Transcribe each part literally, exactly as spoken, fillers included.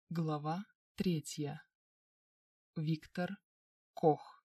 Глава третья. Виктор Кох.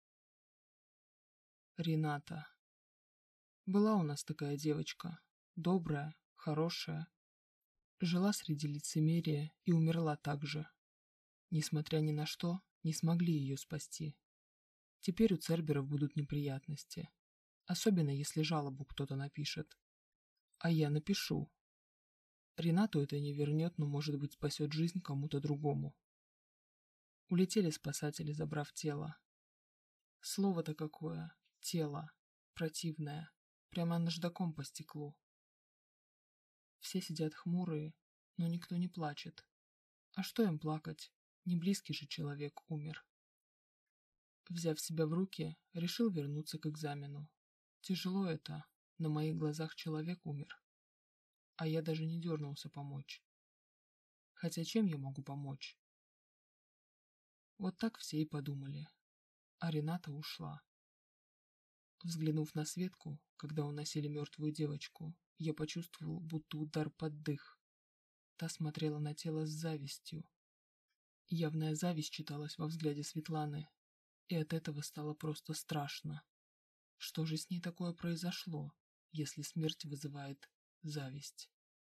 Рената. Была у нас такая девочка, добрая, хорошая. Жила среди лицемерия и умерла так же. Несмотря ни на что, не смогли ее спасти. Теперь у Церберов будут неприятности. Особенно, если жалобу кто-то напишет. А я напишу. Ренату это не вернет, но, может быть, спасет жизнь кому-то другому. Улетели спасатели, забрав тело. Слово-то какое. Тело. Противное. Прямо наждаком по стеклу. Все сидят хмурые, но никто не плачет. А что им плакать? Не близкий же человек умер. Взяв себя в руки, решил вернуться к экзамену. Тяжело это. На моих глазах человек умер. А я даже не дернулся помочь. Хотя чем я могу помочь? Вот так все и подумали. А Рената ушла. Взглянув на Светку, когда уносили мертвую девочку, я почувствовал, будто удар под дых. Та смотрела на тело с завистью. Явная зависть читалась во взгляде Светланы, и от этого стало просто страшно. Что же с ней такое произошло, если смерть вызывает зависть?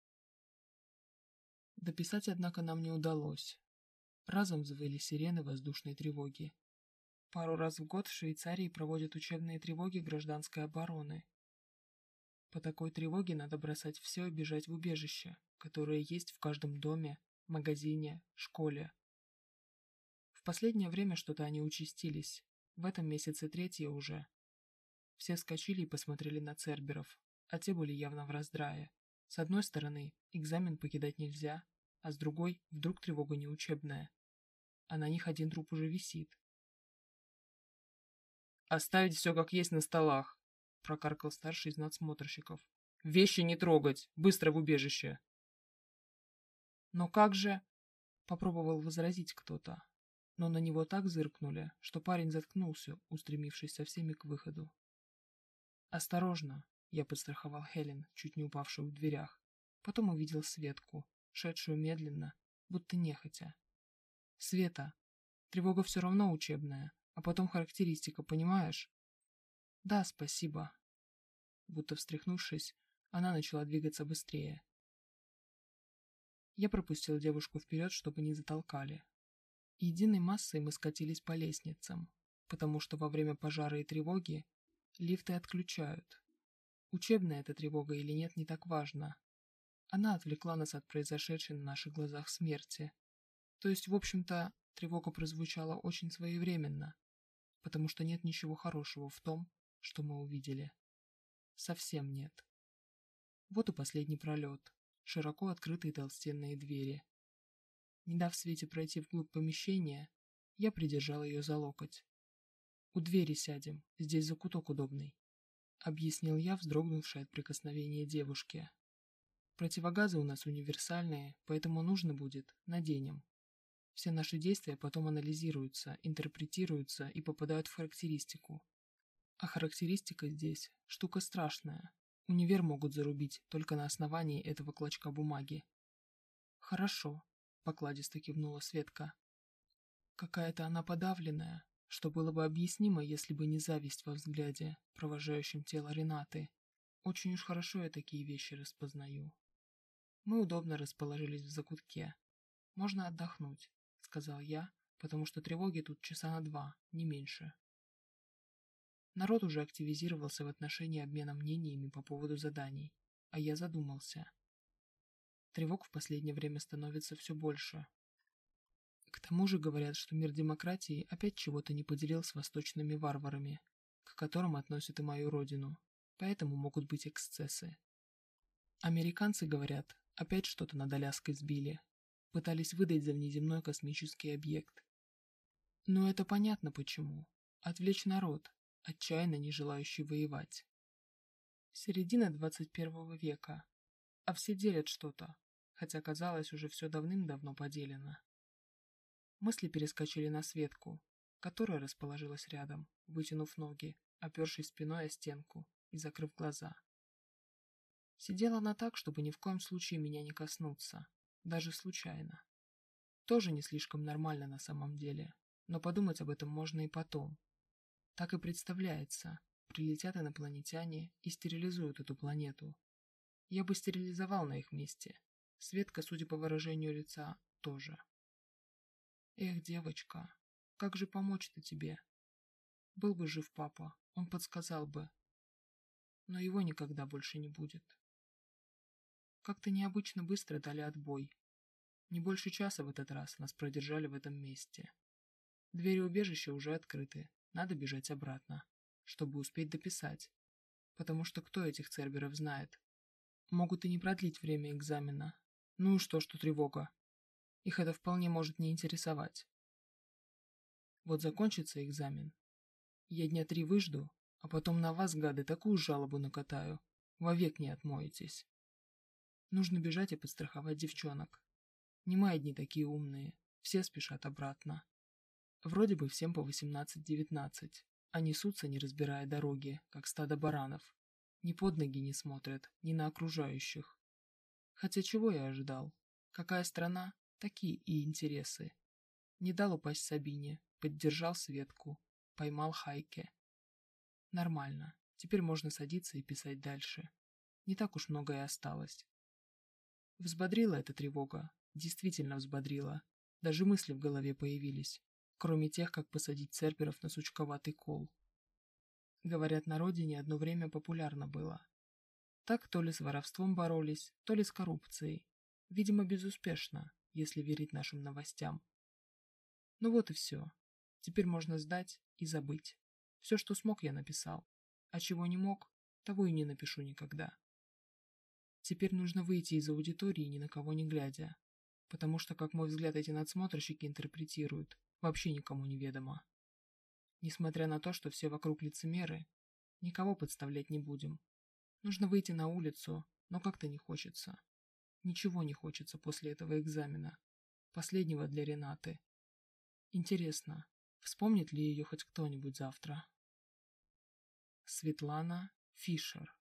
Дописать, однако, нам не удалось. Разом взвыли сирены воздушной тревоги. Пару раз в год в Швейцарии проводят учебные тревоги гражданской обороны. По такой тревоге надо бросать все и бежать в убежище, которое есть в каждом доме, магазине, школе. В последнее время что-то они участились. В этом месяце третье уже. Все вскочили и посмотрели на Церберов, а те были явно в раздрае. С одной стороны, экзамен покидать нельзя, а с другой, вдруг тревога не учебная. А на них один труп уже висит. «Оставить все как есть на столах», — прокаркал старший из надсмотрщиков. «Вещи не трогать! Быстро в убежище!» «Но как же...» — попробовал возразить кто-то, но на него так зыркнули, что парень заткнулся, устремившись со всеми к выходу. «Осторожно!» — я подстраховал Хелен, чуть не упавшую в дверях. Потом увидел Светку, шедшую медленно, будто нехотя. «Света, тревога все равно учебная, а потом характеристика, понимаешь?» «Да, спасибо». Будто встряхнувшись, она начала двигаться быстрее. Я пропустил девушку вперед, чтобы не затолкали. Единой массой мы скатились по лестницам, потому что во время пожара и тревоги лифты отключают. Учебная эта тревога или нет, не так важно. Она отвлекла нас от произошедшей на наших глазах смерти. То есть, в общем-то, тревога прозвучала очень своевременно, потому что нет ничего хорошего в том, что мы увидели. Совсем нет. Вот и последний пролет, широко открытые толстенные двери. Не дав Свете пройти вглубь помещения, я придержал ее за локоть. «У двери сядем, здесь закуток удобный», — объяснил я, вздрогнувшей от прикосновения девушки. «Противогазы у нас универсальные, поэтому нужно будет — наденем. Все наши действия потом анализируются, интерпретируются и попадают в характеристику. А характеристика здесь — штука страшная. Универ могут зарубить только на основании этого клочка бумаги». «Хорошо», — покладисто кивнула Светка. Какая-то она подавленная, что было бы объяснимо, если бы не зависть во взгляде, провожающем тело Ренаты. Очень уж хорошо я такие вещи распознаю. Мы удобно расположились в закутке. «Можно отдохнуть», — сказал я, потому что тревоги тут часа на два, не меньше. Народ уже активизировался в отношении обмена мнениями по поводу заданий, а я задумался. Тревог в последнее время становится все больше. К тому же говорят, что мир демократии опять чего-то не поделил с восточными варварами, к которым относят и мою родину, поэтому могут быть эксцессы. Американцы, говорят, опять что-то над Аляской сбили, пытались выдать за внеземной космический объект. Но это понятно почему. Отвлечь народ, отчаянно не желающий воевать. Середина двадцать первого века, а все делят что-то, хотя, казалось, уже все давным-давно поделено. Мысли перескочили на Светку, которая расположилась рядом, вытянув ноги, опершись спиной о стенку и закрыв глаза. Сидела она так, чтобы ни в коем случае меня не коснуться, даже случайно. тоже не слишком нормально на самом деле, но подумать об этом можно и потом. Так и представляется. Прилетят инопланетяне и стерилизуют эту планету. Я бы стерилизовал на их месте. Светка, судя по выражению лица, тоже. Эх, девочка, как же помочь-то тебе? Был бы жив папа, он подсказал бы. Но его никогда больше не будет. Как-то необычно быстро дали отбой. Не больше часа в этот раз нас продержали в этом месте. Двери убежища уже открыты, надо бежать обратно, чтобы успеть дописать. Потому что кто этих церберов знает? Могут и не продлить время экзамена. Ну и что, что тревога? Их это вполне может не интересовать. Вот закончится экзамен. Я дня три выжду, а потом на вас, гады, такую жалобу накатаю. Вовек не отмоетесь. Нужно бежать и подстраховать девчонок. Не мои дни такие умные, все спешат обратно. Вроде бы всем по восемнадцать-девятнадцать, а несутся, не разбирая дороги, как стадо баранов. Ни под ноги не смотрят, ни на окружающих. Хотя чего я ожидал? Какая страна, такие и интересы. Не дал упасть Сабине, поддержал Светку, поймал Хайке. Нормально, теперь можно садиться и писать дальше. Не так уж много и осталось. Взбодрила эта тревога, действительно взбодрила. Даже мысли в голове появились, кроме тех, как посадить церберов на сучковатый кол. Говорят, на родине одно время популярно было. Так то ли с воровством боролись, то ли с коррупцией. Видимо, безуспешно, если верить нашим новостям. Ну вот и все. Теперь можно сдать и забыть. Все, что смог, я написал. А чего не мог, того и не напишу никогда. Теперь нужно выйти из аудитории, ни на кого не глядя. Потому что, как мой взгляд эти надсмотрщики интерпретируют, вообще никому не ведомо. Несмотря на то, что все вокруг лицемеры, никого подставлять не будем. Нужно выйти на улицу, но как-то не хочется. Ничего не хочется после этого экзамена. Последнего для Ренаты. Интересно, вспомнит ли ее хоть кто-нибудь завтра? Светлана Фишер.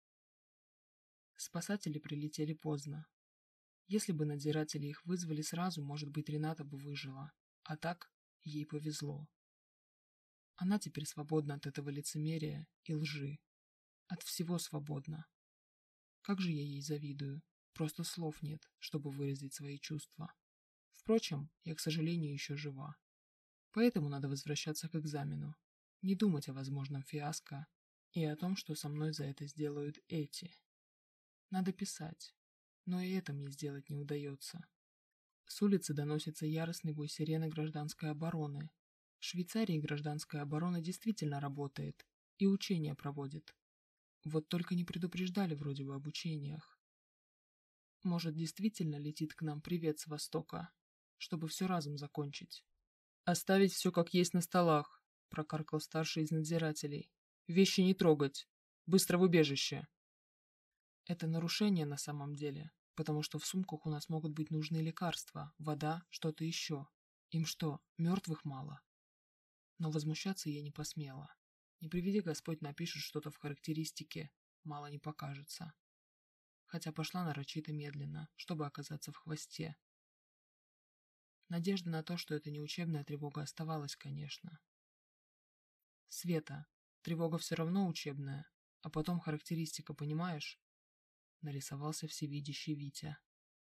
Спасатели прилетели поздно. Если бы надзиратели их вызвали сразу, может быть, Рената бы выжила. А так ей повезло. Она теперь свободна от этого лицемерия и лжи. От всего свободна. Как же я ей завидую. Просто слов нет, чтобы выразить свои чувства. Впрочем, я, к сожалению, еще жива. Поэтому надо возвращаться к экзамену. Не думать о возможном фиаско и о том, что со мной за это сделают эти. Надо писать. Но и это мне сделать не удается. С улицы доносится яростный вой сирены гражданской обороны. В Швейцарии гражданская оборона действительно работает и учения проводит. Вот только не предупреждали вроде бы об учениях. Может, действительно летит к нам привет с востока, чтобы все разом закончить. «Оставить все как есть на столах», — прокаркал старший из надзирателей. «Вещи не трогать. Быстро в убежище». Это нарушение на самом деле, потому что в сумках у нас могут быть нужные лекарства, вода, что-то еще. Им что, мертвых мало? Но возмущаться я не посмела. Не приведи Господь, напишет что-то в характеристике, мало не покажется. Хотя пошла нарочито медленно, чтобы оказаться в хвосте. Надежда на то, что это не учебная тревога, оставалась, конечно. Света, тревога все равно учебная, а потом характеристика, понимаешь? Нарисовался всевидящий Витя.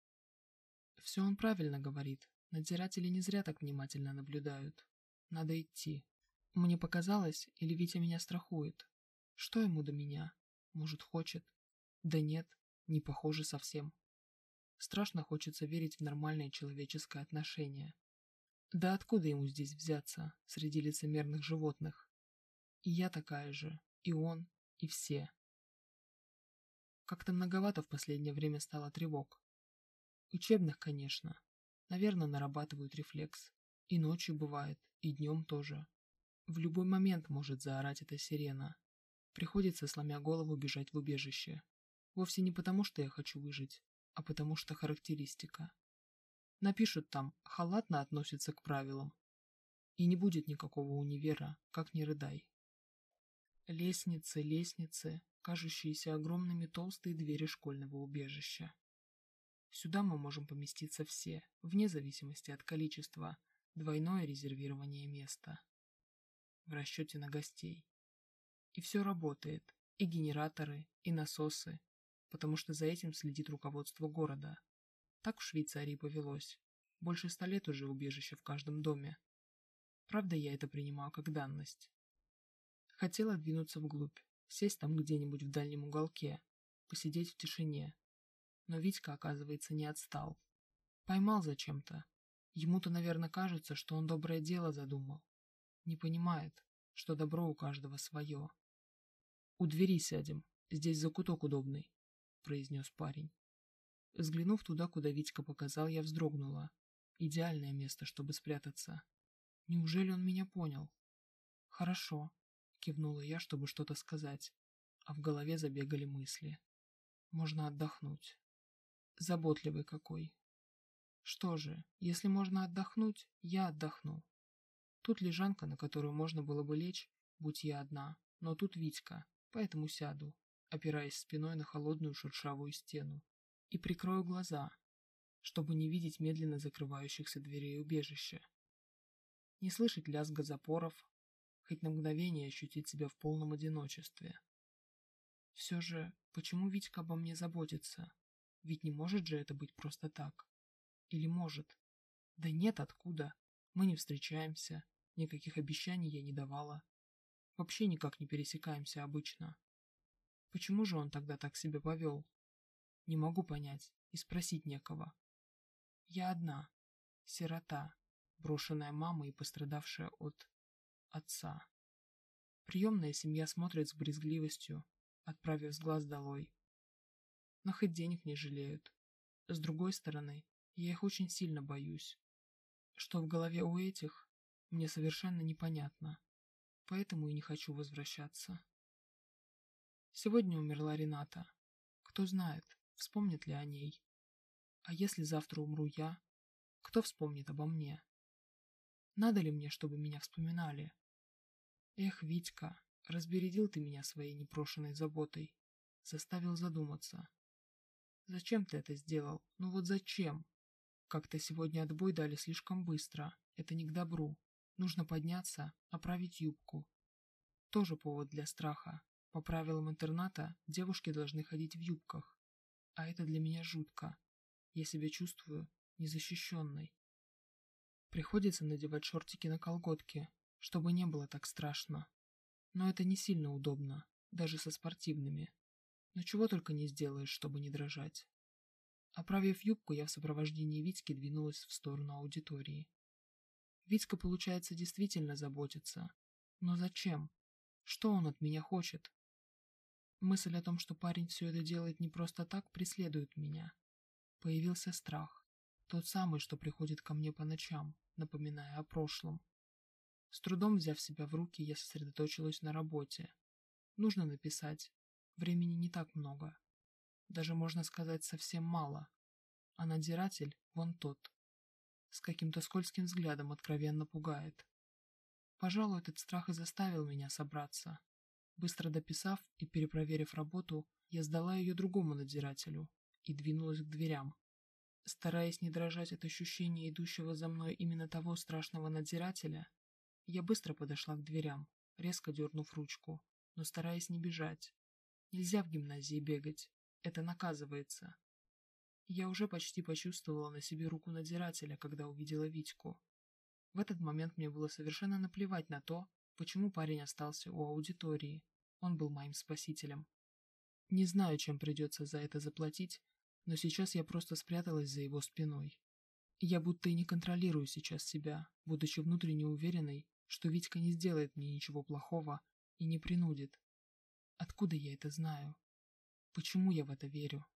Все он правильно говорит. Надзиратели не зря так внимательно наблюдают. Надо идти. Мне показалось, или Витя меня страхует? Что ему до меня? Может, хочет? Да нет, не похоже совсем. Страшно хочется верить в нормальное человеческое отношение. Да откуда ему здесь взяться, среди лицемерных животных? И я такая же, и он, и все. Как-то многовато в последнее время стало тревог. Учебных, конечно. Наверное, нарабатывают рефлекс. И ночью бывает, и днем тоже. В любой момент может заорать эта сирена. Приходится, сломя голову, бежать в убежище. Вовсе не потому, что я хочу выжить, а потому что характеристика. Напишут там, халатно относится к правилам. И не будет никакого универа, как ни рыдай. Лестницы, лестницы, кажущиеся огромными толстые двери школьного убежища. Сюда мы можем поместиться все, вне зависимости от количества, двойное резервирование места в расчете на гостей. И все работает, и генераторы, и насосы, потому что за этим следит руководство города. Так в Швейцарии повелось. Больше ста лет уже убежище в каждом доме. Правда, я это принимаю как данность. Хотела двинуться вглубь, сесть там где-нибудь в дальнем уголке, посидеть в тишине. Но Витька, оказывается, не отстал. Поймал зачем-то. Ему-то, наверное, кажется, что он доброе дело задумал. Не понимает, что добро у каждого свое. «У двери сядем, здесь закуток удобный», — произнес парень. Взглянув туда, куда Витька показал, я вздрогнула. Идеальное место, чтобы спрятаться. Неужели он меня понял? «Хорошо», — кивнула я, чтобы что-то сказать, а в голове забегали мысли. «Можно отдохнуть». Заботливый какой. Что же, если можно отдохнуть, я отдохну. Тут лежанка, на которую можно было бы лечь, будь я одна, но тут Витька, поэтому сяду, опираясь спиной на холодную шершавую стену, и прикрою глаза, чтобы не видеть медленно закрывающихся дверей убежища. Не слышать лязга запоров, хоть на мгновение ощутить себя в полном одиночестве. Все же, почему Витька обо мне заботится? Ведь не может же это быть просто так. Или может? Да нет, откуда? Мы не встречаемся, никаких обещаний я не давала. Вообще никак не пересекаемся обычно. Почему же он тогда так себя повел? Не могу понять, и спросить некого. Я одна, сирота, брошенная мамой и пострадавшая от отца. Приемная семья смотрит с брезгливостью, отправив с глаз долой. Но хоть денег не жалеют. С другой стороны, я их очень сильно боюсь. Что в голове у этих, мне совершенно непонятно. Поэтому и не хочу возвращаться. Сегодня умерла Рената. Кто знает, вспомнят ли о ней. А если завтра умру я, кто вспомнит обо мне? Надо ли мне, чтобы меня вспоминали? Эх, Витька, разбередил ты меня своей непрошенной заботой. Заставил задуматься. Зачем ты это сделал? Ну вот зачем? Как-то сегодня отбой дали слишком быстро. Это не к добру. Нужно подняться, оправить юбку. Тоже повод для страха. По правилам интерната девушки должны ходить в юбках. А это для меня жутко. Я себя чувствую незащищенной. Приходится надевать шортики на колготки, чтобы не было так страшно. Но это не сильно удобно, даже со спортивными. Но чего только не сделаешь, чтобы не дрожать. Оправив юбку, я в сопровождении Витьки двинулась в сторону аудитории. Витька, получается, действительно заботится. Но зачем? Что он от меня хочет? Мысль о том, что парень все это делает не просто так, преследует меня. Появился страх. Тот самый, что приходит ко мне по ночам, напоминая о прошлом. С трудом взяв себя в руки, я сосредоточилась на работе. Нужно написать. Времени не так много. Даже, можно сказать, совсем мало. А надзиратель вон тот. С каким-то скользким взглядом откровенно пугает. Пожалуй, этот страх и заставил меня собраться. Быстро дописав и перепроверив работу, я сдала ее другому надзирателю и двинулась к дверям. Стараясь не дрожать от ощущения идущего за мной именно того страшного надзирателя, я быстро подошла к дверям, резко дернув ручку, но стараясь не бежать. Нельзя в гимназии бегать, это наказывается. Я уже почти почувствовала на себе руку надзирателя, когда увидела Витьку. В этот момент мне было совершенно наплевать на то, почему парень остался у аудитории. Он был моим спасителем. Не знаю, чем придется за это заплатить, но сейчас я просто спряталась за его спиной. Я будто и не контролирую сейчас себя, будучи внутренне уверенной, что Витька не сделает мне ничего плохого и не принудит. Откуда я это знаю? Почему я в это верю?